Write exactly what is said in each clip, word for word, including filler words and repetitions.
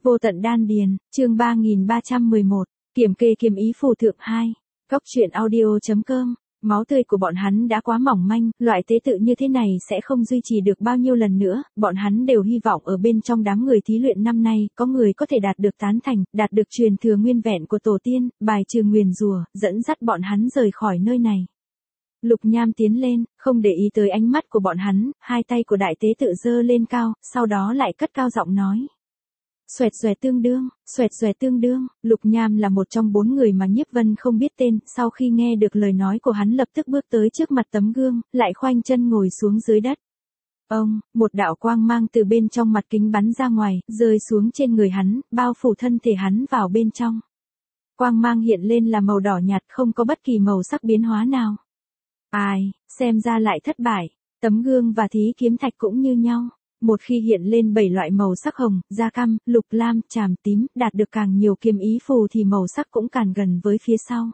Vô tận đan điền, chương ba nghìn ba trăm mười một, kiểm kê kiếm ý phù thượng hai. Cốc truyện audio chấm com. Máu tươi của bọn hắn đã quá mỏng manh, loại tế tự như thế này sẽ không duy trì được bao nhiêu lần nữa, bọn hắn đều hy vọng ở bên trong đám người thí luyện năm nay, có người có thể đạt được tán thành, đạt được truyền thừa nguyên vẹn của tổ tiên, bài trừ nguyền rủa, dẫn dắt bọn hắn rời khỏi nơi này. Lục Nham tiến lên, không để ý tới ánh mắt của bọn hắn, hai tay của đại tế tự giơ lên cao, sau đó lại cất cao giọng nói. Xoẹt xoẹt tương đương, xoẹt xoẹt tương đương, Lục Nham là một trong bốn người mà Nhiếp Vân không biết tên, sau khi nghe được lời nói của hắn lập tức bước tới trước mặt tấm gương, lại khoanh chân ngồi xuống dưới đất. Ông, một đạo quang mang từ bên trong mặt kính bắn ra ngoài, rơi xuống trên người hắn, bao phủ thân thể hắn vào bên trong. Quang mang hiện lên là màu đỏ nhạt, không có bất kỳ màu sắc biến hóa nào. Ai, xem ra lại thất bại, tấm gương và thí kiếm thạch cũng như nhau. Một khi hiện lên bảy loại màu sắc hồng, da cam, lục lam, tràm tím, đạt được càng nhiều kiếm ý phù thì màu sắc cũng càng gần với phía sau.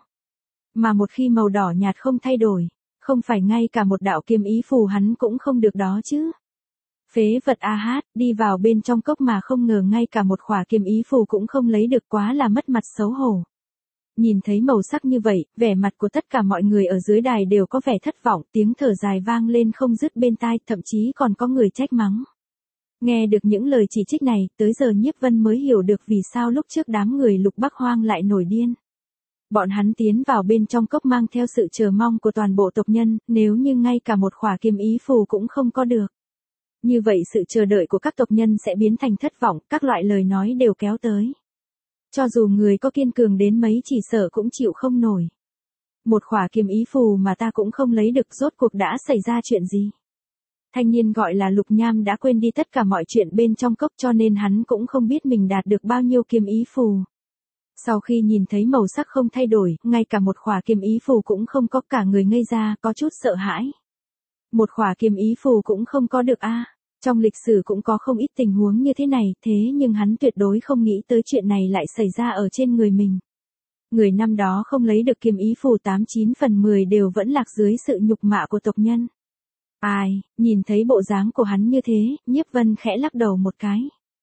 Mà một khi màu đỏ nhạt không thay đổi, không phải ngay cả một đạo kiếm ý phù hắn cũng không được đó chứ. Phế vật a hát, đi vào bên trong cốc mà không ngờ ngay cả một khỏa kiếm ý phù cũng không lấy được, quá là mất mặt xấu hổ. Nhìn thấy màu sắc như vậy, vẻ mặt của tất cả mọi người ở dưới đài đều có vẻ thất vọng, tiếng thở dài vang lên không dứt bên tai, thậm chí còn có người trách mắng. Nghe được những lời chỉ trích này, tới giờ Nhiếp Vân mới hiểu được vì sao lúc trước đám người Lục Bắc Hoang lại nổi điên. Bọn hắn tiến vào bên trong cốc mang theo sự chờ mong của toàn bộ tộc nhân, nếu như ngay cả một khỏa kiếm ý phù cũng không có được. Như vậy sự chờ đợi của các tộc nhân sẽ biến thành thất vọng, các loại lời nói đều kéo tới. Cho dù người có kiên cường đến mấy chỉ sợ cũng chịu không nổi. Một khỏa kiếm ý phù mà ta cũng không lấy được, rốt cuộc đã xảy ra chuyện gì? Thanh niên gọi là Lục Nham đã quên đi tất cả mọi chuyện bên trong cốc cho nên hắn cũng không biết mình đạt được bao nhiêu kiếm ý phù. Sau khi nhìn thấy màu sắc không thay đổi, ngay cả một khỏa kiếm ý phù cũng không có, cả người ngây ra, có chút sợ hãi. Một khỏa kiếm ý phù cũng không có được a. À. Trong lịch sử cũng có không ít tình huống như thế này, thế nhưng hắn tuyệt đối không nghĩ tới chuyện này lại xảy ra ở trên người mình. Người năm đó không lấy được kiếm ý phù tám chín phần mười đều vẫn lạc dưới sự nhục mạ của tộc nhân. Ai, nhìn thấy bộ dáng của hắn như thế, Nhiếp Vân khẽ lắc đầu một cái.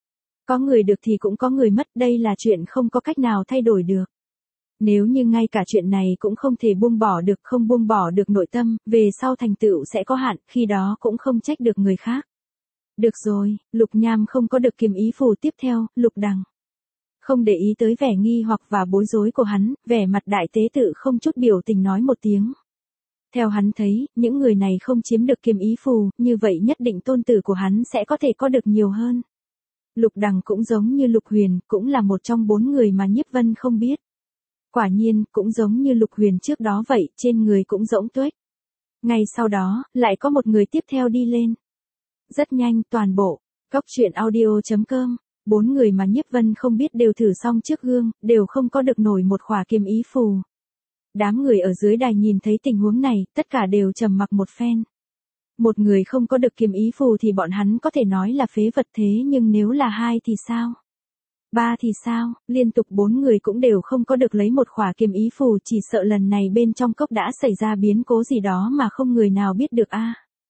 Có người được thì cũng có người mất, đây là chuyện không có cách nào thay đổi được. Nếu như ngay cả chuyện này cũng không thể buông bỏ được, không buông bỏ được nội tâm, về sau thành tựu sẽ có hạn, khi đó cũng không trách được người khác. Được rồi, Lục Nham không có được kiếm ý phù tiếp theo, Lục Đằng. Không để ý tới vẻ nghi hoặc và bối rối của hắn, vẻ mặt đại tế tự không chút biểu tình nói một tiếng. Theo hắn thấy, những người này không chiếm được kiếm ý phù, như vậy nhất định tôn tử của hắn sẽ có thể có được nhiều hơn. Lục Đằng cũng giống như Lục Huyền, cũng là một trong bốn người mà Nhiếp Vân không biết. Quả nhiên, cũng giống như Lục Huyền trước đó vậy, trên người cũng rỗng tuếch. Ngay sau đó, lại có một người tiếp theo đi lên. Rất nhanh, toàn bộ, cốc truyện audio chấm com, bốn người mà Nhiếp Vân không biết đều thử xong trước gương, đều không có được nổi một khỏa kiếm ý phù. Đám người ở dưới đài nhìn thấy tình huống này, tất cả đều trầm mặc một phen. Một người không có được kiếm ý phù thì bọn hắn có thể nói là phế vật, thế nhưng nếu là hai thì sao? Ba thì sao? Liên tục bốn người cũng đều không có được lấy một khỏa kiếm ý phù, chỉ sợ lần này bên trong cốc đã xảy ra biến cố gì đó mà không người nào biết được a. À.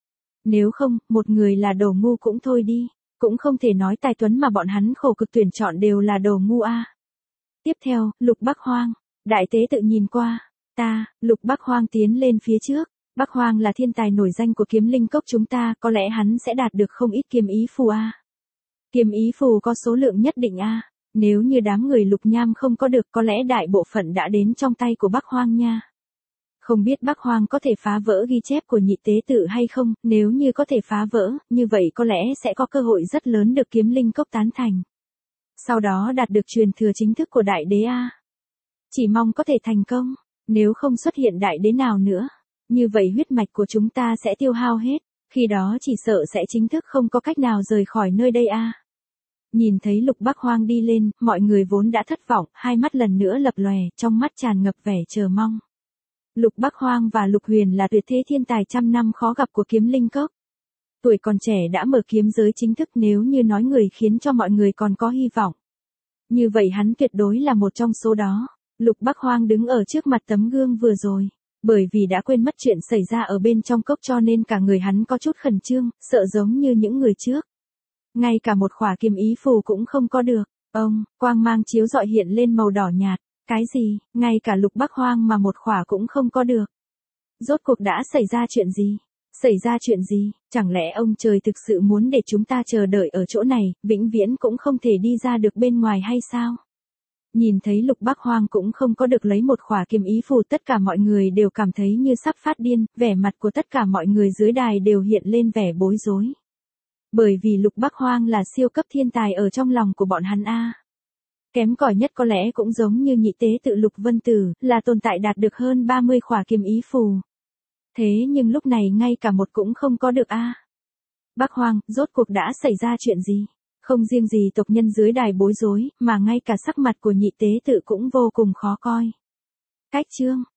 Nếu không, một người là đồ ngu cũng thôi đi, cũng không thể nói tài tuấn mà bọn hắn khổ cực tuyển chọn đều là đồ ngu a. À. Tiếp theo, Lục Bắc Hoang, đại tế tự nhìn qua. Ta, Lục Bắc Hoang tiến lên phía trước. Bắc Hoang là thiên tài nổi danh của kiếm linh cốc chúng ta, có lẽ hắn sẽ đạt được không ít kiếm ý phù a. À. Kiếm ý phù có số lượng nhất định a. À. Nếu như đám người Lục Nham không có được, có lẽ đại bộ phận đã đến trong tay của Bắc Hoang nha. Không biết Bắc Hoang có thể phá vỡ ghi chép của nhị tế tự hay không, nếu như có thể phá vỡ, như vậy có lẽ sẽ có cơ hội rất lớn được kiếm linh cốc tán thành. Sau đó đạt được truyền thừa chính thức của đại đế a. À. Chỉ mong có thể thành công. Nếu không xuất hiện đại đế nào nữa, như vậy huyết mạch của chúng ta sẽ tiêu hao hết, khi đó chỉ sợ sẽ chính thức không có cách nào rời khỏi nơi đây a. À. Nhìn thấy Lục Bắc Hoang đi lên, mọi người vốn đã thất vọng, hai mắt lần nữa lập lòe, trong mắt tràn ngập vẻ chờ mong. Lục Bắc Hoang và Lục Huyền là tuyệt thế thiên tài trăm năm khó gặp của kiếm linh cốc. Tuổi còn trẻ đã mở kiếm giới chính thức, nếu như nói người khiến cho mọi người còn có hy vọng. Như vậy hắn tuyệt đối là một trong số đó. Lục Bắc Hoang đứng ở trước mặt tấm gương vừa rồi, bởi vì đã quên mất chuyện xảy ra ở bên trong cốc cho nên cả người hắn có chút khẩn trương, sợ giống như những người trước. Ngay cả một khỏa kiếm ý phù cũng không có được, Ông, quang mang chiếu rọi hiện lên màu đỏ nhạt. Cái gì, ngay cả Lục Bắc Hoang mà một khỏa cũng không có được. Rốt cuộc đã xảy ra chuyện gì? Xảy ra chuyện gì? Chẳng lẽ ông trời thực sự muốn để chúng ta chờ đợi ở chỗ này, vĩnh viễn cũng không thể đi ra được bên ngoài hay sao? Nhìn thấy Lục Bắc Hoang cũng không có được lấy một khỏa kiếm ý phù, tất cả mọi người đều cảm thấy như sắp phát điên, vẻ mặt của tất cả mọi người dưới đài đều hiện lên vẻ bối rối. Bởi vì Lục Bắc Hoang là siêu cấp thiên tài ở trong lòng của bọn hắn a. Kém cỏi nhất có lẽ cũng giống như nhị tế tự Lục Vân Tử, là tồn tại đạt được hơn ba mươi khỏa kiếm ý phù. Thế nhưng lúc này ngay cả một cũng không có được a. Bắc Hoang, rốt cuộc đã xảy ra chuyện gì? Không riêng gì tộc nhân dưới đài bối rối, mà ngay cả sắc mặt của nhị tế tự cũng vô cùng khó coi. Cách chương